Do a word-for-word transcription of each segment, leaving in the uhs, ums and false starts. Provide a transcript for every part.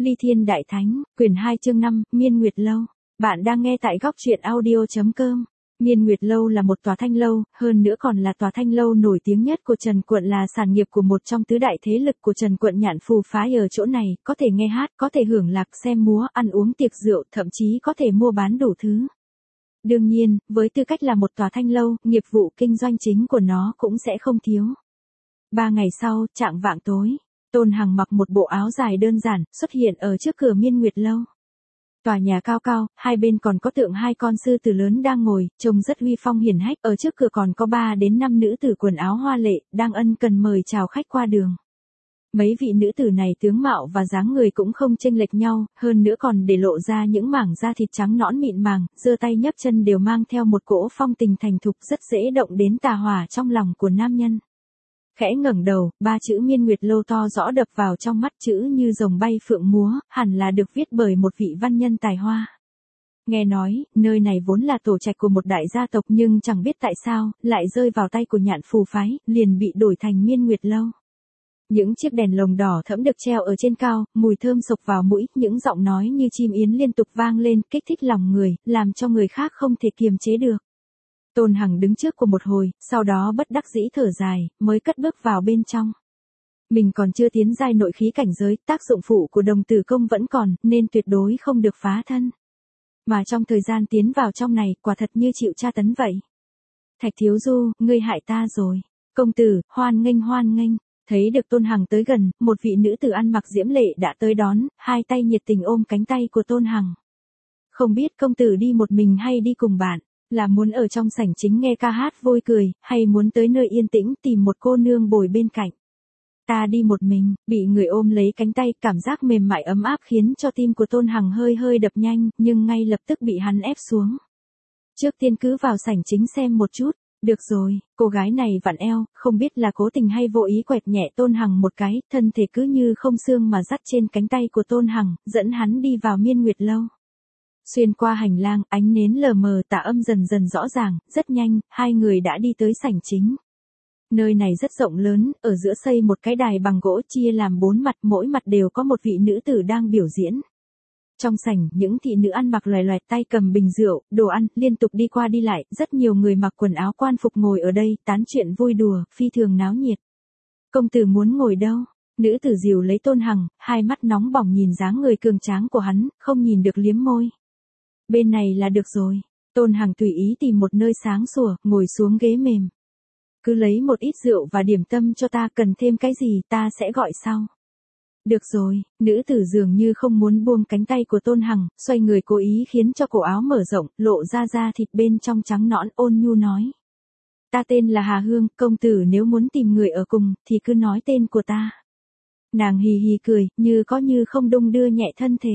Ly Thiên Đại Thánh, quyển hai chương năm, Miên Nguyệt Lâu. Bạn đang nghe tại góc truyện audio chấm com. Miên Nguyệt Lâu là một tòa thanh lâu, hơn nữa còn là tòa thanh lâu nổi tiếng nhất của Trần Quận, là sản nghiệp của một trong tứ đại thế lực của Trần Quận. Nhạn phù phái ở chỗ này, có thể nghe hát, có thể hưởng lạc, xem múa, ăn uống tiệc rượu, thậm chí có thể mua bán đủ thứ. Đương nhiên, với tư cách là một tòa thanh lâu, nghiệp vụ kinh doanh chính của nó cũng sẽ không thiếu. Ba ngày sau, chạng vạng tối, Tôn Hằng mặc một bộ áo dài đơn giản, xuất hiện ở trước cửa Miên Nguyệt Lâu. Tòa nhà cao cao, hai bên còn có tượng hai con sư tử lớn đang ngồi, trông rất uy phong hiển hách. Ở trước cửa còn có ba đến năm nữ tử quần áo hoa lệ, đang ân cần mời chào khách qua đường. Mấy vị nữ tử này tướng mạo và dáng người cũng không chênh lệch nhau, hơn nữa còn để lộ ra những mảng da thịt trắng nõn mịn màng, giơ tay nhấc chân đều mang theo một cỗ phong tình thành thục, rất dễ động đến tà hỏa trong lòng của nam nhân. Khẽ ngẩng đầu, ba chữ Miên Nguyệt Lâu to rõ đập vào trong mắt, chữ như rồng bay phượng múa, hẳn là được viết bởi một vị văn nhân tài hoa. Nghe nói, nơi này vốn là tổ trạch của một đại gia tộc, nhưng chẳng biết tại sao, lại rơi vào tay của Nhạn phù phái, liền bị đổi thành Miên Nguyệt Lâu. Những chiếc đèn lồng đỏ thẫm được treo ở trên cao, mùi thơm sộc vào mũi, những giọng nói như chim yến liên tục vang lên, kích thích lòng người, làm cho người khác không thể kiềm chế được. Tôn Hằng đứng trước của một hồi, sau đó bất đắc dĩ thở dài, mới cất bước vào bên trong. Mình còn chưa tiến giai nội khí cảnh giới, tác dụng phụ của đồng tử công vẫn còn, nên tuyệt đối không được phá thân. Mà trong thời gian tiến vào trong này, quả thật như chịu tra tấn vậy. Thạch thiếu du, ngươi hại ta rồi. Công tử, hoan nghênh hoan nghênh. Thấy được Tôn Hằng tới gần, một vị nữ tử ăn mặc diễm lệ đã tới đón, hai tay nhiệt tình ôm cánh tay của Tôn Hằng. Không biết công tử đi một mình hay đi cùng bạn? Là muốn ở trong sảnh chính nghe ca hát vui cười, hay muốn tới nơi yên tĩnh tìm một cô nương bồi bên cạnh? Ta đi một mình. Bị người ôm lấy cánh tay, cảm giác mềm mại ấm áp khiến cho tim của Tôn Hằng hơi hơi đập nhanh, nhưng ngay lập tức bị hắn ép xuống. Trước tiên cứ vào sảnh chính xem một chút. Được rồi, cô gái này vặn eo, không biết là cố tình hay vô ý quẹt nhẹ Tôn Hằng một cái, thân thể cứ như không xương mà dắt trên cánh tay của Tôn Hằng, dẫn hắn đi vào Miên Nguyệt Lâu. Xuyên qua hành lang, ánh nến lờ mờ, tà âm dần dần rõ ràng, rất nhanh, hai người đã đi tới sảnh chính. Nơi này rất rộng lớn, ở giữa xây một cái đài bằng gỗ chia làm bốn mặt, mỗi mặt đều có một vị nữ tử đang biểu diễn. Trong sảnh, những thị nữ ăn mặc loài loẹt, tay cầm bình rượu, đồ ăn, liên tục đi qua đi lại, rất nhiều người mặc quần áo quan phục ngồi ở đây, tán chuyện vui đùa, phi thường náo nhiệt. Công tử muốn ngồi đâu? Nữ tử dìu lấy Tôn Hằng, hai mắt nóng bỏng nhìn dáng người cường tráng của hắn, không nhìn được liếm môi. Bên này là được rồi. Tôn Hằng tùy ý tìm một nơi sáng sủa, ngồi xuống ghế mềm. Cứ lấy một ít rượu và điểm tâm cho ta, cần thêm cái gì ta sẽ gọi sau. Được rồi, nữ tử dường như không muốn buông cánh tay của Tôn Hằng, xoay người cố ý khiến cho cổ áo mở rộng, lộ ra da thịt bên trong trắng nõn, ôn nhu nói. Ta tên là Hà Hương, công tử nếu muốn tìm người ở cùng, thì cứ nói tên của ta. Nàng hì hì cười, như có như không đung đưa nhẹ thân thể.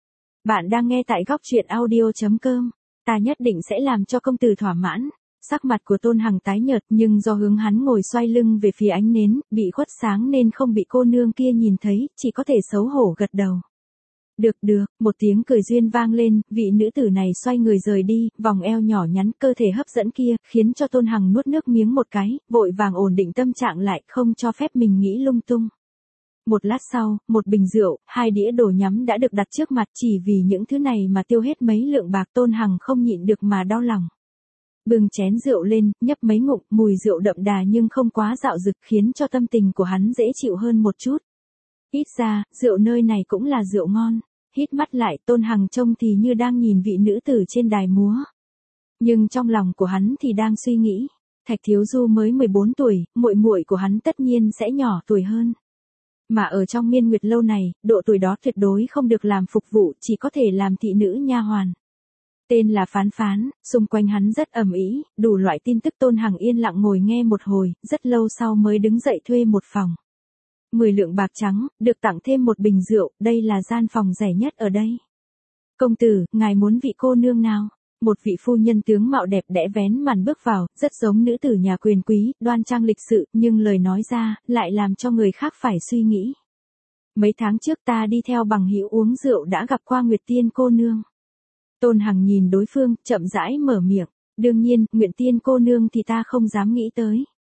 Bạn đang nghe tại góc truyện audio chấm com. Ta nhất định sẽ làm cho công tử thỏa mãn. Sắc mặt của Tôn Hằng tái nhợt, nhưng do hướng hắn ngồi xoay lưng về phía ánh nến, bị khuất sáng nên không bị cô nương kia nhìn thấy, chỉ có thể xấu hổ gật đầu. Được được, một tiếng cười duyên vang lên, vị nữ tử này xoay người rời đi, vòng eo nhỏ nhắn cơ thể hấp dẫn kia, khiến cho Tôn Hằng nuốt nước miếng một cái, vội vàng ổn định tâm trạng lại, không cho phép mình nghĩ lung tung. Một lát sau, một bình rượu, hai đĩa đồ nhắm đã được đặt trước mặt, chỉ vì những thứ này mà tiêu hết mấy lượng bạc. Tôn Hằng không nhịn được mà đau lòng. Bưng chén rượu lên, nhấp mấy ngụm, mùi rượu đậm đà nhưng không quá dạo dực, khiến cho tâm tình của hắn dễ chịu hơn một chút. Ít ra, rượu nơi này cũng là rượu ngon. Hít mắt lại, Tôn Hằng trông thì như đang nhìn vị nữ tử trên đài múa. Nhưng trong lòng của hắn thì đang suy nghĩ, Thạch thiếu du mới mười bốn tuổi, muội muội của hắn tất nhiên sẽ nhỏ tuổi hơn. Mà ở trong Miên Nguyệt Lâu này, độ tuổi đó tuyệt đối không được làm phục vụ, chỉ có thể làm thị nữ nha hoàn. Tên là Phán Phán, xung quanh hắn rất ầm ĩ, đủ loại tin tức. Tôn Hằng yên lặng ngồi nghe một hồi, rất lâu sau mới đứng dậy thuê một phòng. Mười lượng bạc trắng, được tặng thêm một bình rượu, đây là gian phòng rẻ nhất ở đây. Công tử, ngài muốn vị cô nương nào? Một vị phu nhân tướng mạo đẹp đẽ vén màn bước vào, rất giống nữ tử nhà quyền quý, đoan trang lịch sự, nhưng lời nói ra, lại làm cho người khác phải suy nghĩ. Mấy tháng trước ta đi theo bằng hữu uống rượu đã gặp qua Nguyệt Tiên cô nương. Tôn Hằng nhìn đối phương, chậm rãi mở miệng. Đương nhiên, Nguyệt Tiên cô nương thì ta không dám nghĩ tới.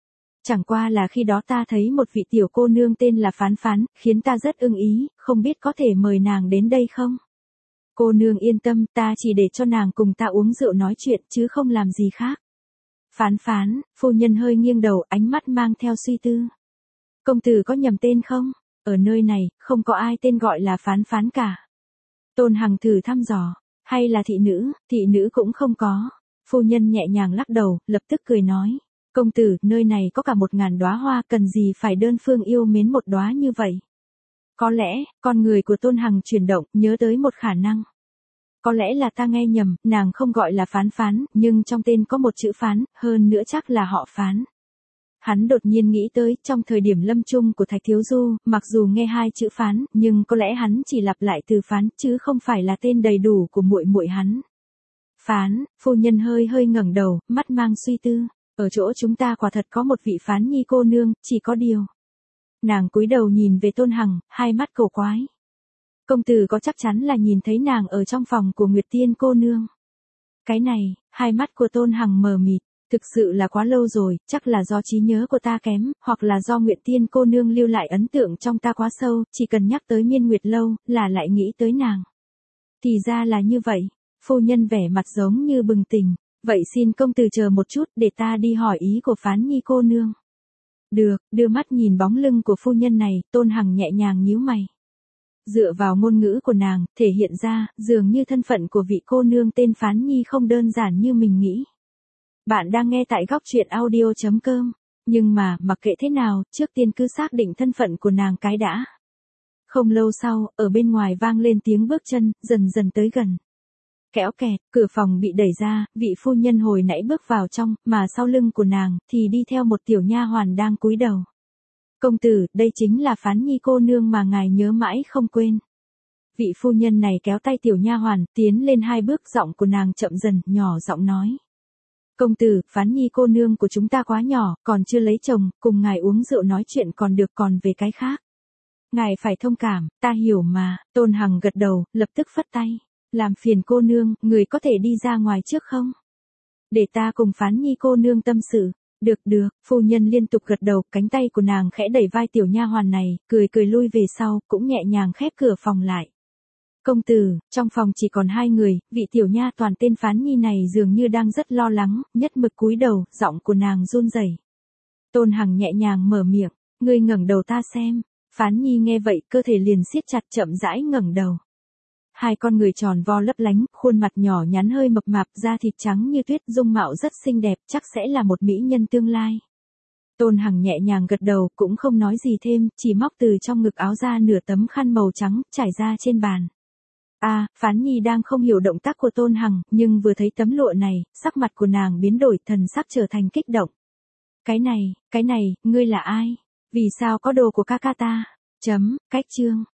Chẳng qua là khi đó ta thấy một vị tiểu cô nương tên là Phán Phán, khiến ta rất ưng ý, không biết có thể mời nàng đến đây không? Cô nương yên tâm, ta chỉ để cho nàng cùng ta uống rượu nói chuyện chứ không làm gì khác. Phán Phán, phu nhân hơi nghiêng đầu, ánh mắt mang theo suy tư. Công tử có nhầm tên không? Ở nơi này, không có ai tên gọi là Phán Phán cả. Tôn Hằng thử thăm dò, hay là thị nữ, thị nữ cũng không có. Phu nhân nhẹ nhàng lắc đầu, lập tức cười nói. Công tử, nơi này có cả một ngàn đóa hoa, cần gì phải đơn phương yêu mến một đóa như vậy? Có lẽ, con người của Tôn Hằng chuyển động, nhớ tới một khả năng. Có lẽ là ta nghe nhầm, nàng không gọi là Phán Phán, nhưng trong tên có một chữ Phán, hơn nữa chắc là họ Phán. Hắn đột nhiên nghĩ tới, trong thời điểm lâm chung của Thạch Thiếu Du, mặc dù nghe hai chữ Phán, nhưng có lẽ hắn chỉ lặp lại từ Phán, chứ không phải là tên đầy đủ của muội muội hắn. Phán, phu nhân hơi hơi ngẩng đầu, mắt mang suy tư. Ở chỗ chúng ta quả thật có một vị Phán nhi cô nương, chỉ có điều. Nàng cúi đầu nhìn về Tôn Hằng, hai mắt cổ quái. Công tử có chắc chắn là nhìn thấy nàng ở trong phòng của Nguyệt Tiên cô nương? Cái này, hai mắt của Tôn Hằng mờ mịt, thực sự là quá lâu rồi, chắc là do trí nhớ của ta kém, hoặc là do Nguyệt Tiên cô nương lưu lại ấn tượng trong ta quá sâu, chỉ cần nhắc tới Miên Nguyệt lâu, là lại nghĩ tới nàng. Thì ra là như vậy, phu nhân vẻ mặt giống như bừng tỉnh, vậy xin công tử chờ một chút để ta đi hỏi ý của Phán nhi cô nương. Được, đưa mắt nhìn bóng lưng của phu nhân này, Tôn Hằng nhẹ nhàng nhíu mày. Dựa vào ngôn ngữ của nàng, thể hiện ra, dường như thân phận của vị cô nương tên Phán nhi không đơn giản như mình nghĩ. Bạn đang nghe tại góc truyện audio chấm com, nhưng mà, mặc kệ thế nào, trước tiên cứ xác định thân phận của nàng cái đã. Không lâu sau, ở bên ngoài vang lên tiếng bước chân, dần dần tới gần. Kéo kẹt, cửa phòng bị đẩy ra, vị phu nhân hồi nãy bước vào trong, mà sau lưng của nàng, thì đi theo một tiểu nha hoàn đang cúi đầu. Công tử, đây chính là Phán nhi cô nương mà ngài nhớ mãi không quên. Vị phu nhân này kéo tay tiểu nha hoàn, tiến lên hai bước, giọng của nàng chậm dần, nhỏ giọng nói. Công tử, Phán nhi cô nương của chúng ta quá nhỏ, còn chưa lấy chồng, cùng ngài uống rượu nói chuyện còn được, còn về cái khác. Ngài phải thông cảm, ta hiểu mà. Tôn Hằng gật đầu, lập tức phất tay. Làm phiền cô nương, người có thể đi ra ngoài trước không? Để ta cùng Phán nhi cô nương tâm sự. Được được, phu nhân liên tục gật đầu, cánh tay của nàng khẽ đẩy vai tiểu nha hoàn này, cười cười lui về sau, cũng nhẹ nhàng khép cửa phòng lại. Công tử, trong phòng chỉ còn hai người, vị tiểu nha toàn tên Phán nhi này dường như đang rất lo lắng, nhất mực cúi đầu, giọng của nàng run rẩy. Tôn Hằng nhẹ nhàng mở miệng, ngươi ngẩng đầu ta xem. Phán nhi nghe vậy, cơ thể liền siết chặt, chậm rãi ngẩng đầu. Hai con người tròn vo lấp lánh, khuôn mặt nhỏ nhắn hơi mập mạp, da thịt trắng như tuyết, dung mạo rất xinh đẹp, chắc sẽ là một mỹ nhân tương lai. Tôn Hằng nhẹ nhàng gật đầu, cũng không nói gì thêm, chỉ móc từ trong ngực áo ra nửa tấm khăn màu trắng, trải ra trên bàn. A, à, Phán nhi đang không hiểu động tác của Tôn Hằng, nhưng vừa thấy tấm lụa này, sắc mặt của nàng biến đổi, thần sắc trở thành kích động. Cái này, cái này, ngươi là ai? Vì sao có đồ của ca ca ta? Chấm, cách chương.